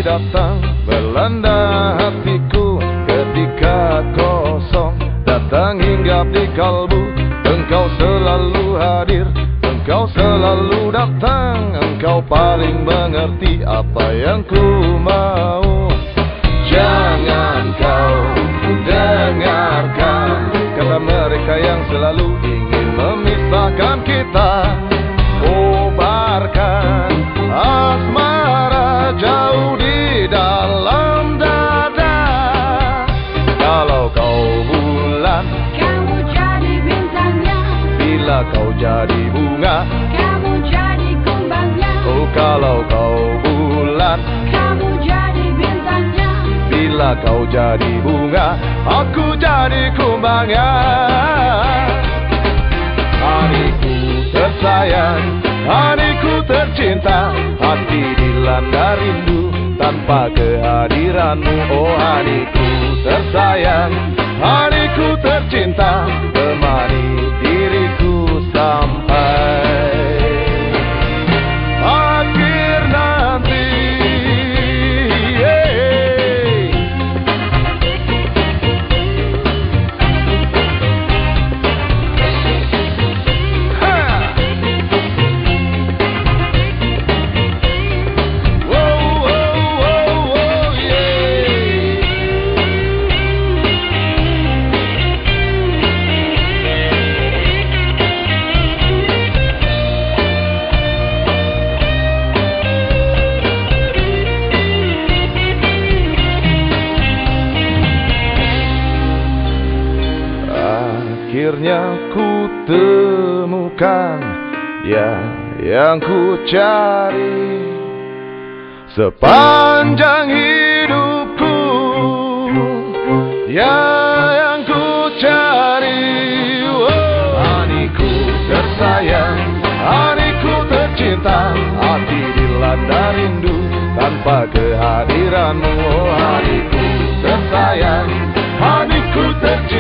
datang melanda hatiku ketika kosong, datang hinggap di kalbu. Engkau selalu hadir, engkau selalu datang, engkau paling mengerti apa yang ku mau. Jangan kau dengarkan kata mereka yang selalu ingin memisahkan kita. Kobarkan asmara jauh di dalam dada. Kalau kau bulan, kamu jadi bintangnya. bila kau jadi bunga, Kamu jadi kumbangnya. oh kalau kau bulan, Kamu jadi bintangnya. bila kau jadi bunga, aku jadi kumbangnya. Hatiku tersayang, hatiku tercinta, hati dilanda rindu tanpa kehadiranmu. Oh hatiku tersayang, hatiku tercinta, temani diriku sampai akhir nanti. Akhirnya ku temukan yang ku cari sepanjang hidupku, yang ku cari. Oh, hatiku tersayang, hatiku tercinta, hati dilanda rindu tanpa kehadiranmu. Oh, hatiku tersayang, hatiku tercinta,